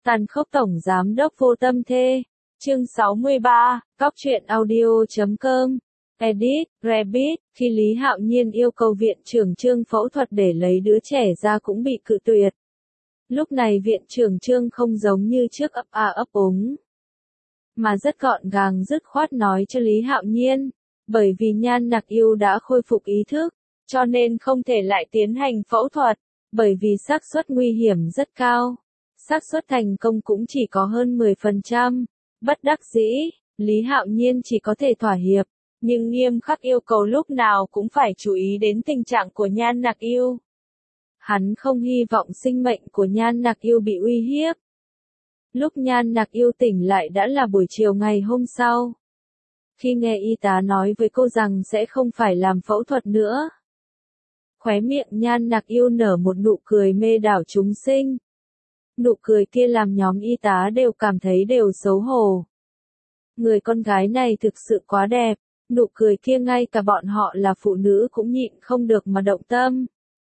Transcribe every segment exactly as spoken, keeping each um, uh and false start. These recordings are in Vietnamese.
Tàn khốc tổng giám đốc vô tâm thê. Chương sáu mươi ba, cóc truyện audio chấm com. Edit, Rabbit, khi Lý Hạo Nhiên yêu cầu viện trưởng Trương phẫu thuật để lấy đứa trẻ ra cũng bị cự tuyệt. Lúc này viện trưởng Trương không giống như trước ấp a ấp úng, mà rất gọn gàng dứt khoát nói cho Lý Hạo Nhiên, bởi vì Nhan Nặc Yêu đã khôi phục ý thức, cho nên không thể lại tiến hành phẫu thuật, bởi vì xác suất nguy hiểm rất cao. Xác suất thành công cũng chỉ có hơn mười phần trăm. Bất đắc dĩ, Lý Hạo Nhiên chỉ có thể thỏa hiệp, nhưng nghiêm khắc yêu cầu lúc nào cũng phải chú ý đến tình trạng của Nhan Nặc Yêu. Hắn không hy vọng sinh mệnh của Nhan Nặc Yêu bị uy hiếp. Lúc Nhan Nặc Yêu tỉnh lại đã là buổi chiều ngày hôm sau. Khi nghe y tá nói với cô rằng sẽ không phải làm phẫu thuật nữa, khóe miệng Nhan Nặc Yêu nở một nụ cười mê đảo chúng sinh. Nụ cười kia làm nhóm y tá đều cảm thấy đều xấu hổ. Người con gái này thực sự quá đẹp, nụ cười kia ngay cả bọn họ là phụ nữ cũng nhịn không được mà động tâm.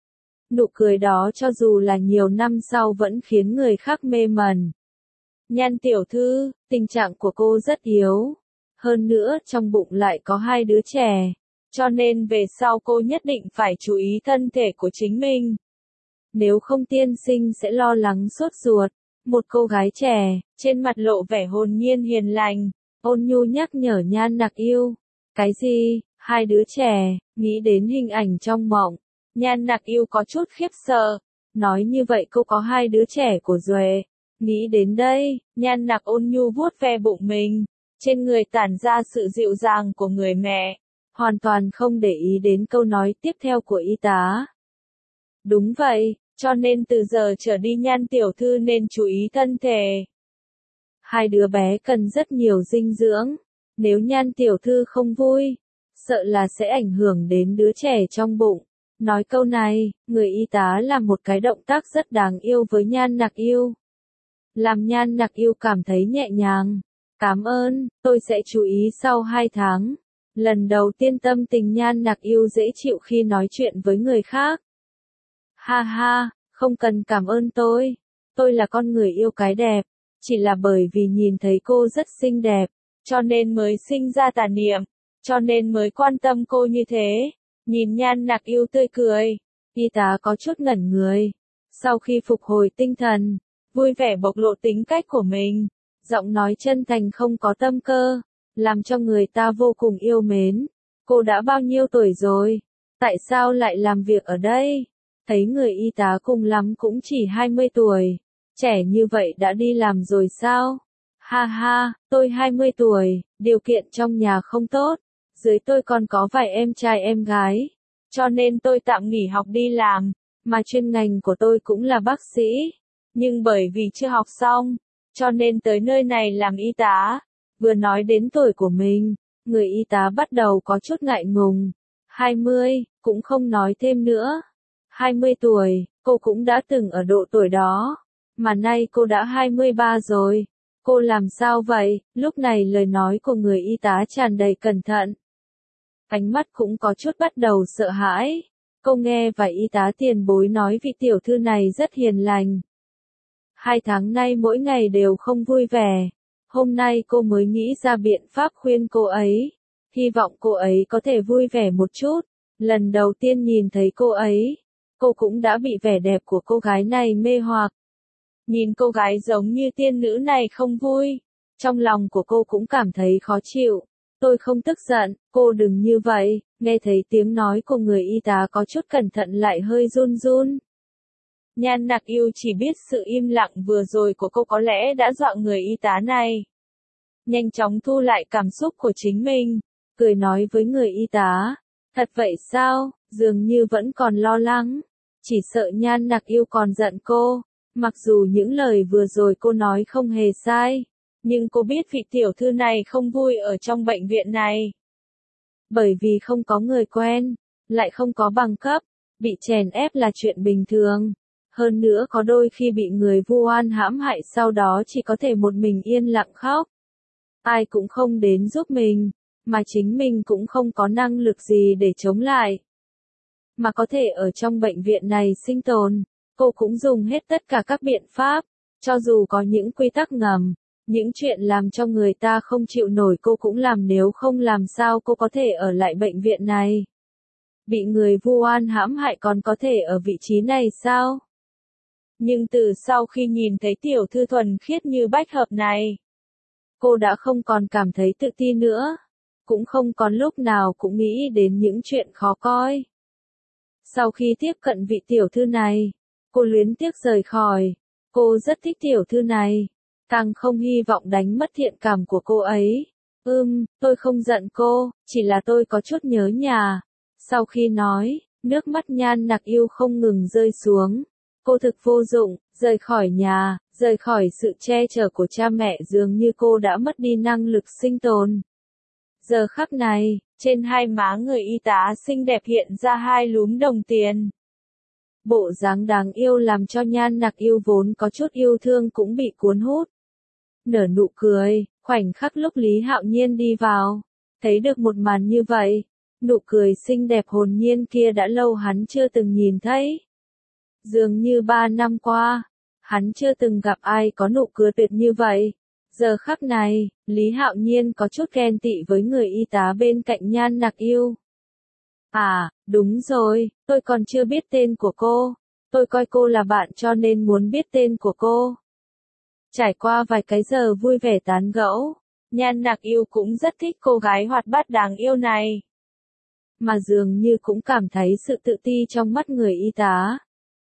Nụ cười đó cho dù là nhiều năm sau vẫn khiến người khác mê mẩn. Nhan tiểu thư, tình trạng của cô rất yếu. Hơn nữa trong bụng lại có hai đứa trẻ, cho nên về sau cô nhất định phải chú ý thân thể của chính mình. Nếu không tiên sinh sẽ lo lắng sốt ruột. Một cô gái trẻ, trên mặt lộ vẻ hồn nhiên hiền lành, ôn nhu nhắc nhở Nhan Nặc Yêu. Cái gì, hai đứa trẻ, nghĩ đến hình ảnh trong mộng. Nhan Nặc Yêu có chút khiếp sợ, nói như vậy cô có hai đứa trẻ của Duệ. Nghĩ đến đây, Nhan Nặc ôn nhu vuốt ve bụng mình, trên người tản ra sự dịu dàng của người mẹ, hoàn toàn không để ý đến câu nói tiếp theo của y tá. Đúng vậy, cho nên từ giờ trở đi Nhan tiểu thư nên chú ý thân thể. Hai đứa bé cần rất nhiều dinh dưỡng, nếu Nhan tiểu thư không vui, sợ là sẽ ảnh hưởng đến đứa trẻ trong bụng. Nói câu này, người y tá làm một cái động tác rất đáng yêu với Nhan Nặc Yêu, làm Nhan Nặc Yêu cảm thấy nhẹ nhàng. Cảm ơn, tôi sẽ chú ý sau hai tháng. Lần đầu tiên tâm tình Nhan Nặc Yêu dễ chịu khi nói chuyện với người khác. Ha ha, không cần cảm ơn tôi. Tôi là con người yêu cái đẹp. Chỉ là bởi vì nhìn thấy cô rất xinh đẹp, cho nên mới sinh ra tà niệm, cho nên mới quan tâm cô như thế. Nhìn Nhan Nặc Yêu tươi cười, y tá có chút ngẩn người. Sau khi phục hồi tinh thần, vui vẻ bộc lộ tính cách của mình, giọng nói chân thành không có tâm cơ, làm cho người ta vô cùng yêu mến. Cô đã bao nhiêu tuổi rồi? Tại sao lại làm việc ở đây? Thấy người y tá cùng lắm cũng chỉ hai mươi tuổi. Trẻ như vậy đã đi làm rồi sao? Ha ha, tôi hai mươi tuổi, điều kiện trong nhà không tốt. Dưới tôi còn có vài em trai em gái. Cho nên tôi tạm nghỉ học đi làm, mà chuyên ngành của tôi cũng là bác sĩ. Nhưng bởi vì chưa học xong, cho nên tới nơi này làm y tá. Vừa nói đến tuổi của mình, người y tá bắt đầu có chút ngại ngùng. hai mươi, cũng không nói thêm nữa. hai mươi tuổi, cô cũng đã từng ở độ tuổi đó. Mà nay cô đã hai mươi ba rồi. Cô làm sao vậy? Lúc này lời nói của người y tá tràn đầy cẩn thận. Ánh mắt cũng có chút bắt đầu sợ hãi. Cô nghe và y tá tiền bối nói vị tiểu thư này rất hiền lành. Hai tháng nay mỗi ngày đều không vui vẻ. Hôm nay cô mới nghĩ ra biện pháp khuyên cô ấy. Hy vọng cô ấy có thể vui vẻ một chút. Lần đầu tiên nhìn thấy cô ấy, cô cũng đã bị vẻ đẹp của cô gái này mê hoặc. Nhìn cô gái giống như tiên nữ này không vui, trong lòng của cô cũng cảm thấy khó chịu. Tôi không tức giận, cô đừng như vậy. Nghe thấy tiếng nói của người y tá có chút cẩn thận lại hơi run run. Nhan Nặc Yêu chỉ biết sự im lặng vừa rồi của cô có lẽ đã dọa người y tá này. Nhanh chóng thu lại cảm xúc của chính mình, cười nói với người y tá. Thật vậy sao? Dường như vẫn còn lo lắng. Chỉ sợ Nhan Nặc Yêu còn giận cô. Mặc dù những lời vừa rồi cô nói không hề sai, nhưng cô biết vị tiểu thư này không vui ở trong bệnh viện này. Bởi vì không có người quen, lại không có bằng cấp, bị chèn ép là chuyện bình thường. Hơn nữa có đôi khi bị người vu oan hãm hại sau đó chỉ có thể một mình yên lặng khóc. Ai cũng không đến giúp mình, mà chính mình cũng không có năng lực gì để chống lại. Mà có thể ở trong bệnh viện này sinh tồn, cô cũng dùng hết tất cả các biện pháp, Cho dù có những quy tắc ngầm, những chuyện làm cho người ta không chịu nổi cô cũng làm, nếu không làm sao cô có thể ở lại bệnh viện này. Bị người vu oan hãm hại còn có thể ở vị trí này sao? Nhưng từ sau khi nhìn thấy tiểu thư thuần khiết như bách hợp này, cô đã không còn cảm thấy tự ti nữa, cũng không còn lúc nào cũng nghĩ đến những chuyện khó coi. Sau khi tiếp cận vị tiểu thư này, cô luyến tiếc rời khỏi. Cô rất thích tiểu thư này, càng không hy vọng đánh mất thiện cảm của cô ấy. Ừm, tôi không giận cô, chỉ là tôi có chút nhớ nhà. Sau khi nói, nước mắt Nhan Nặc Yêu không ngừng rơi xuống. Cô thực vô dụng, rời khỏi nhà, rời khỏi sự che chở của cha mẹ, dường như cô đã mất đi năng lực sinh tồn. Giờ khắc này, trên hai má người y tá xinh đẹp hiện ra hai lúm đồng tiền. Bộ dáng đáng yêu làm cho Nhan Nặc Yêu vốn có chút yêu thương cũng bị cuốn hút. Nở nụ cười, khoảnh khắc lúc Lý Hạo Nhiên đi vào, thấy được một màn như vậy, nụ cười xinh đẹp hồn nhiên kia đã lâu hắn chưa từng nhìn thấy. Dường như ba năm qua, hắn chưa từng gặp ai có nụ cười tuyệt như vậy. Giờ khắc này, Lý Hạo Nhiên có chút ghen tị với người y tá bên cạnh Nhan Nặc Yêu. À, đúng rồi, tôi còn chưa biết tên của cô. Tôi coi cô là bạn cho nên muốn biết tên của cô. Trải qua vài cái giờ vui vẻ tán gẫu, Nhan Nặc Yêu cũng rất thích cô gái hoạt bát đáng yêu này. Mà dường như cũng cảm thấy sự tự ti trong mắt người y tá.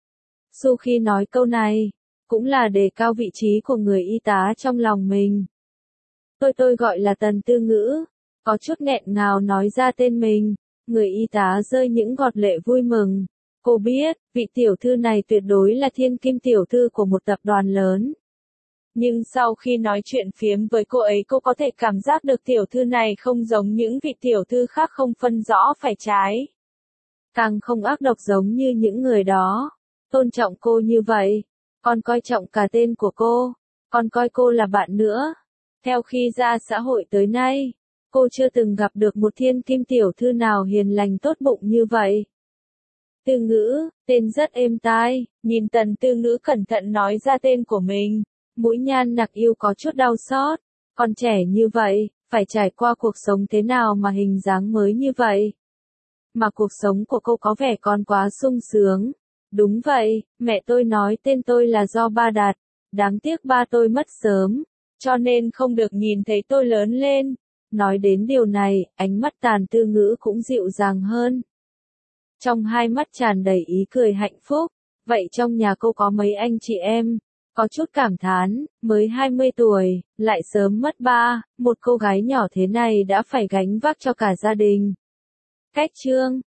Su khi nói câu này, cũng là đề cao vị trí của người y tá trong lòng mình. Tôi tôi gọi là Tần Tư Ngữ, có chút nghẹn ngào nói ra tên mình. Người y tá rơi những giọt lệ vui mừng. Cô biết, vị tiểu thư này tuyệt đối là thiên kim tiểu thư của một tập đoàn lớn. Nhưng sau khi nói chuyện phiếm với cô ấy, cô có thể cảm giác được tiểu thư này không giống những vị tiểu thư khác, không phân rõ phải trái. Càng không ác độc giống như những người đó. Tôn trọng cô như vậy, còn coi trọng cả tên của cô, còn coi cô là bạn nữa. Theo khi ra xã hội tới nay, cô chưa từng gặp được một thiên kim tiểu thư nào hiền lành tốt bụng như vậy. Tư Ngữ, tên rất êm tai, nhìn Tần Tư Ngữ cẩn thận nói ra tên của mình, mũi Nhan Nặc Yêu có chút đau xót. Còn trẻ như vậy, phải trải qua cuộc sống thế nào mà hình dáng mới như vậy? Mà cuộc sống của cô có vẻ còn quá sung sướng. Đúng vậy, mẹ tôi nói tên tôi là do ba đặt, đáng tiếc ba tôi mất sớm, cho nên không được nhìn thấy tôi lớn lên. Nói đến điều này, ánh mắt Tần Tư Ngữ cũng dịu dàng hơn. Trong hai mắt tràn đầy ý cười hạnh phúc. Vậy trong nhà cô có mấy anh chị em? Có chút cảm thán, mới hai mươi tuổi, lại sớm mất ba, một cô gái nhỏ thế này đã phải gánh vác cho cả gia đình. Cách chương